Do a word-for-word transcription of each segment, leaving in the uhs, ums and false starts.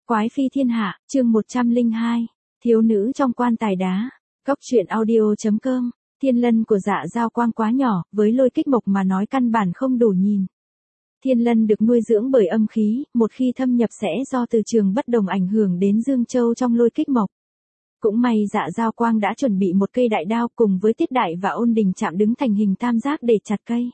Quái phi thiên hạ, chương một trăm lẻ hai, thiếu nữ trong quan tài đá. Cốc truyện audio.com, thiên lân của Dạ Dao Quang quá nhỏ, với lôi kích mộc mà nói căn bản không đủ nhìn. Thiên lân được nuôi dưỡng bởi âm khí, một khi thâm nhập sẽ do từ trường bất đồng ảnh hưởng đến Dương Châu trong lôi kích mộc. Cũng may Dạ Dao Quang đã chuẩn bị một cây đại đao cùng với Tiết Đại và Ôn Đình chạm đứng thành hình tam giác để chặt cây.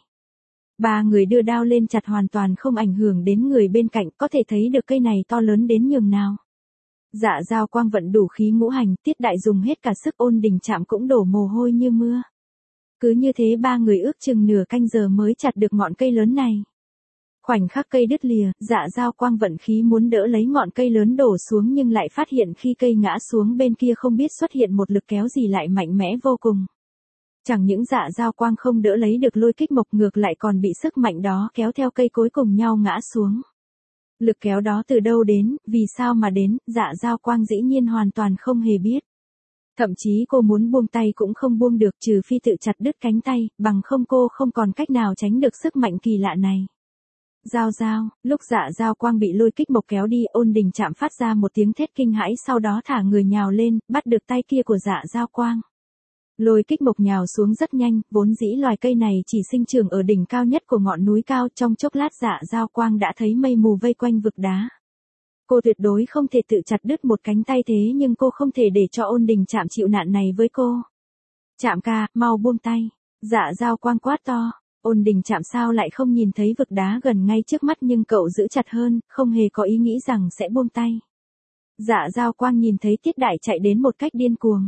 Ba người đưa đao lên chặt hoàn toàn không ảnh hưởng đến người bên cạnh, có thể thấy được cây này to lớn đến nhường nào. Dạ Dao Quang vận đủ khí ngũ hành, Tiết Đại dùng hết cả sức, Ôn Đình chạm cũng đổ mồ hôi như mưa. Cứ như thế ba người ước chừng nửa canh giờ mới chặt được ngọn cây lớn này. Khoảnh khắc cây đứt lìa, Dạ Dao Quang vận khí muốn đỡ lấy ngọn cây lớn đổ xuống nhưng lại phát hiện khi cây ngã xuống bên kia không biết xuất hiện một lực kéo gì lại mạnh mẽ vô cùng. Chẳng những Dạ Dao Quang không đỡ lấy được lôi kích mộc, ngược lại còn bị sức mạnh đó kéo theo cây cối cùng nhau ngã xuống. Lực kéo đó từ đâu đến, vì sao mà đến, Dạ Dao Quang dĩ nhiên hoàn toàn không hề biết. Thậm chí cô muốn buông tay cũng không buông được, trừ phi tự chặt đứt cánh tay, bằng không cô không còn cách nào tránh được sức mạnh kỳ lạ này. Giao giao, lúc Dạ Dao Quang bị lôi kích mộc kéo đi, Ôn Đình chạm phát ra một tiếng thét kinh hãi, sau đó thả người nhào lên, bắt được tay kia của Dạ Dao Quang. Lôi kích mộc nhào xuống rất nhanh, vốn dĩ loài cây này chỉ sinh trưởng ở đỉnh cao nhất của ngọn núi cao, trong chốc lát Dạ Dao Quang đã thấy mây mù vây quanh vực đá. Cô tuyệt đối không thể tự chặt đứt một cánh tay thế nhưng cô không thể để cho Ôn Đình chạm chịu nạn này với cô. Chạm ca, mau buông tay. Dạ Dao Quang quát to. Ôn Đình chạm sao lại không nhìn thấy vực đá gần ngay trước mắt, nhưng cậu giữ chặt hơn, không hề có ý nghĩ rằng sẽ buông tay. Dạ Dao Quang nhìn thấy Tiết Đại chạy đến một cách điên cuồng.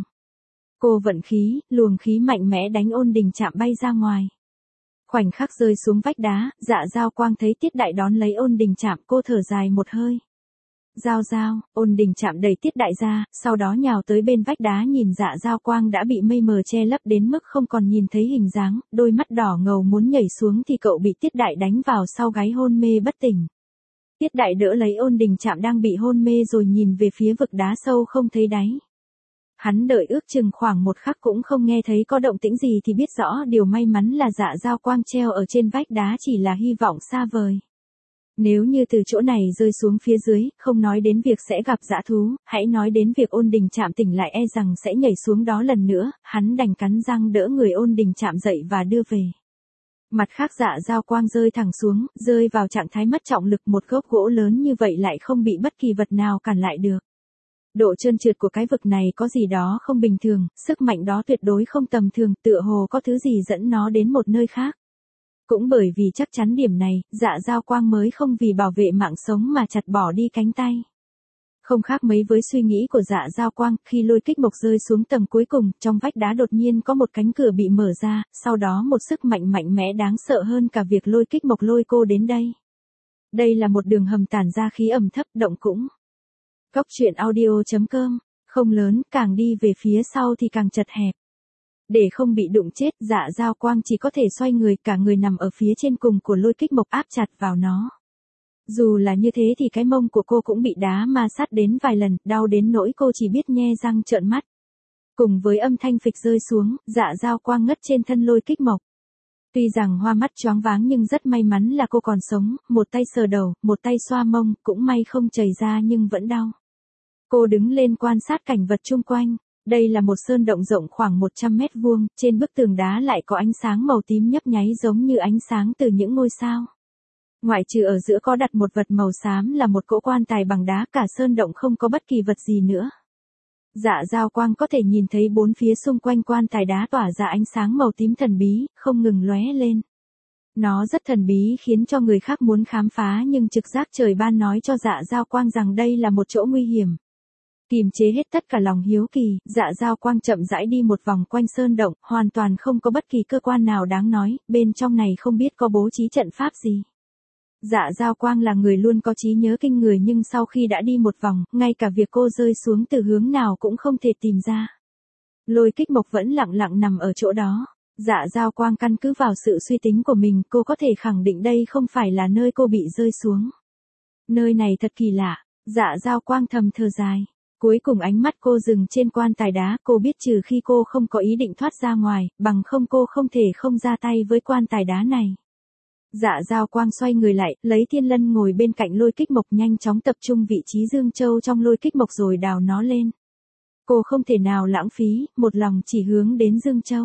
Cô vận khí, luồng khí mạnh mẽ đánh Ôn Đình chạm bay ra ngoài. Khoảnh khắc rơi xuống vách đá, Dạ Dao Quang thấy Tiết Đại đón lấy Ôn Đình chạm, cô thở dài một hơi. Giao giao, Ôn Đình chạm đẩy Tiết Đại ra, sau đó nhào tới bên vách đá, nhìn Dạ Dao Quang đã bị mây mờ che lấp đến mức không còn nhìn thấy hình dáng, đôi mắt đỏ ngầu muốn nhảy xuống thì cậu bị Tiết Đại đánh vào sau gáy hôn mê bất tỉnh. Tiết Đại đỡ lấy Ôn Đình chạm đang bị hôn mê rồi nhìn về phía vực đá sâu không thấy đáy. Hắn đợi ước chừng khoảng một khắc cũng không nghe thấy có động tĩnh gì thì biết rõ điều may mắn là Dạ Dao Quang treo ở trên vách đá chỉ là hy vọng xa vời. Nếu như từ chỗ này rơi xuống phía dưới, không nói đến việc sẽ gặp dã thú, hãy nói đến việc Ôn Đình chạm tỉnh lại e rằng sẽ nhảy xuống đó lần nữa, hắn đành cắn răng đỡ người Ôn Đình chạm dậy và đưa về. Mặt khác Dạ Dao Quang rơi thẳng xuống, rơi vào trạng thái mất trọng lực, một gốc gỗ lớn như vậy lại không bị bất kỳ vật nào cản lại được. Độ trơn trượt của cái vực này có gì đó không bình thường, sức mạnh đó tuyệt đối không tầm thường, tựa hồ có thứ gì dẫn nó đến một nơi khác. Cũng bởi vì chắc chắn điểm này, Dạ Dao Quang mới không vì bảo vệ mạng sống mà chặt bỏ đi cánh tay. Không khác mấy với suy nghĩ của Dạ Dao Quang, khi lôi kích mộc rơi xuống tầng cuối cùng, trong vách đá đột nhiên có một cánh cửa bị mở ra, sau đó một sức mạnh mạnh mẽ đáng sợ hơn cả việc lôi kích mộc lôi cô đến đây. Đây là một đường hầm tản ra khí ẩm thấp, động cũng. Cốc truyện audio.com, không lớn, càng đi về phía sau thì càng chật hẹp. Để không bị đụng chết, Dạ Dao Quang chỉ có thể xoay người, cả người nằm ở phía trên cùng của lôi kích mộc áp chặt vào nó. Dù là như thế thì cái mông của cô cũng bị đá ma sát đến vài lần, đau đến nỗi cô chỉ biết nhe răng trợn mắt. Cùng với âm thanh phịch rơi xuống, Dạ Dao Quang ngất trên thân lôi kích mộc. Tuy rằng hoa mắt choáng váng nhưng rất may mắn là cô còn sống, một tay sờ đầu, một tay xoa mông, cũng may không chảy ra nhưng vẫn đau. Cô đứng lên quan sát cảnh vật chung quanh. Đây là một sơn động rộng khoảng một trăm mét vuông, trên bức tường đá lại có ánh sáng màu tím nhấp nháy giống như ánh sáng từ những ngôi sao. Ngoại trừ ở giữa có đặt một vật màu xám là một cỗ quan tài bằng đá, cả sơn động không có bất kỳ vật gì nữa. Dạ Dao Quang có thể nhìn thấy bốn phía xung quanh quan tài đá tỏa ra ánh sáng màu tím thần bí, không ngừng lóe lên. Nó rất thần bí khiến cho người khác muốn khám phá nhưng trực giác trời ban nói cho Dạ Dao Quang rằng đây là một chỗ nguy hiểm. Kìm chế hết tất cả lòng hiếu kỳ, Dạ Dao Quang chậm rãi đi một vòng quanh sơn động, hoàn toàn không có bất kỳ cơ quan nào đáng nói, bên trong này không biết có bố trí trận pháp gì. Dạ Dao Quang là người luôn có trí nhớ kinh người nhưng sau khi đã đi một vòng, ngay cả việc cô rơi xuống từ hướng nào cũng không thể tìm ra. Lôi kích mộc vẫn lặng lặng nằm ở chỗ đó. Dạ Dao Quang căn cứ vào sự suy tính của mình, cô có thể khẳng định đây không phải là nơi cô bị rơi xuống. Nơi này thật kỳ lạ, Dạ Dao Quang thầm thở dài. Cuối cùng ánh mắt cô dừng trên quan tài đá, cô biết trừ khi cô không có ý định thoát ra ngoài, bằng không cô không thể không ra tay với quan tài đá này. Dạ Dao Quang xoay người lại, lấy Thiên Lân ngồi bên cạnh Lôi Kích Mộc nhanh chóng tập trung vị trí Dương Châu trong Lôi Kích Mộc rồi đào nó lên. Cô không thể nào lãng phí, một lòng chỉ hướng đến Dương Châu.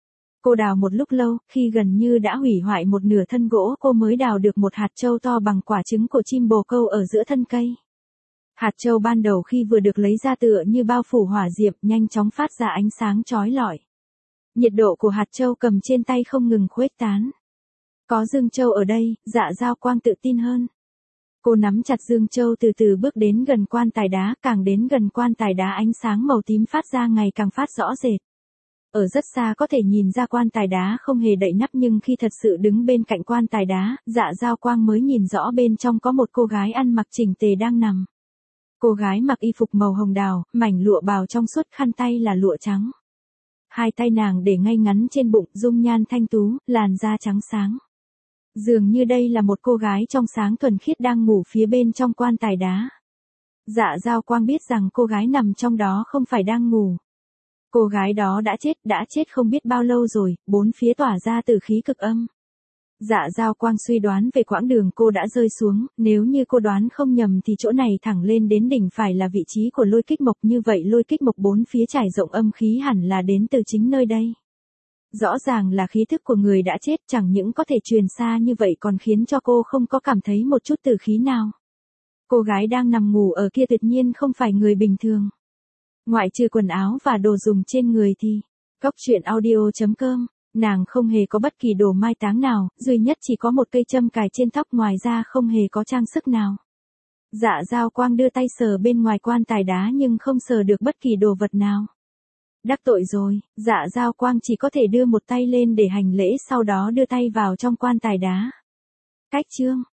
Cô đào một lúc lâu, khi gần như đã hủy hoại một nửa thân gỗ cô mới đào được một hạt châu to bằng quả trứng của chim bồ câu ở giữa thân cây. Hạt châu ban đầu khi vừa được lấy ra tựa như bao phủ hỏa diệm nhanh chóng phát ra ánh sáng chói lọi. Nhiệt độ của hạt châu cầm trên tay không ngừng khuếch tán. Có Dương Châu ở đây, Dạ Dao Quang tự tin hơn. Cô nắm chặt Dương Châu từ từ bước đến gần quan tài đá, càng đến gần quan tài đá ánh sáng màu tím phát ra ngày càng phát rõ rệt. Ở rất xa có thể nhìn ra quan tài đá không hề đậy nắp nhưng khi thật sự đứng bên cạnh quan tài đá, Dạ Dao Quang mới nhìn rõ bên trong có một cô gái ăn mặc chỉnh tề đang nằm. Cô gái mặc y phục màu hồng đào, mảnh lụa bào trong suốt, khăn tay là lụa trắng. Hai tay nàng để ngay ngắn trên bụng, dung nhan thanh tú, làn da trắng sáng. Dường như đây là một cô gái trong sáng thuần khiết đang ngủ phía bên trong quan tài đá. Dạ Dao Quang biết rằng cô gái nằm trong đó không phải đang ngủ. Cô gái đó đã chết, đã chết không biết bao lâu rồi, bốn phía tỏa ra từ khí cực âm. Dạ Dao Quang suy đoán về quãng đường cô đã rơi xuống, nếu như cô đoán không nhầm thì chỗ này thẳng lên đến đỉnh phải là vị trí của Lôi Kích Mộc, như vậy Lôi Kích Mộc bốn phía trải rộng âm khí hẳn là đến từ chính nơi đây. Rõ ràng là khí thức của người đã chết, chẳng những có thể truyền xa như vậy còn khiến cho cô không có cảm thấy một chút tử khí nào. Cô gái đang nằm ngủ ở kia tuyệt nhiên không phải người bình thường. Ngoại trừ quần áo và đồ dùng trên người thì, Cóc Truyện Audio chấm com, nàng không hề có bất kỳ đồ mai táng nào, duy nhất chỉ có một cây châm cài trên tóc, ngoài ra không hề có trang sức nào. Dạ Dao Quang đưa tay sờ bên ngoài quan tài đá nhưng không sờ được bất kỳ đồ vật nào. Đắc tội rồi, Dạ Dao Quang chỉ có thể đưa một tay lên để hành lễ, sau đó đưa tay vào trong quan tài đá. Cách chương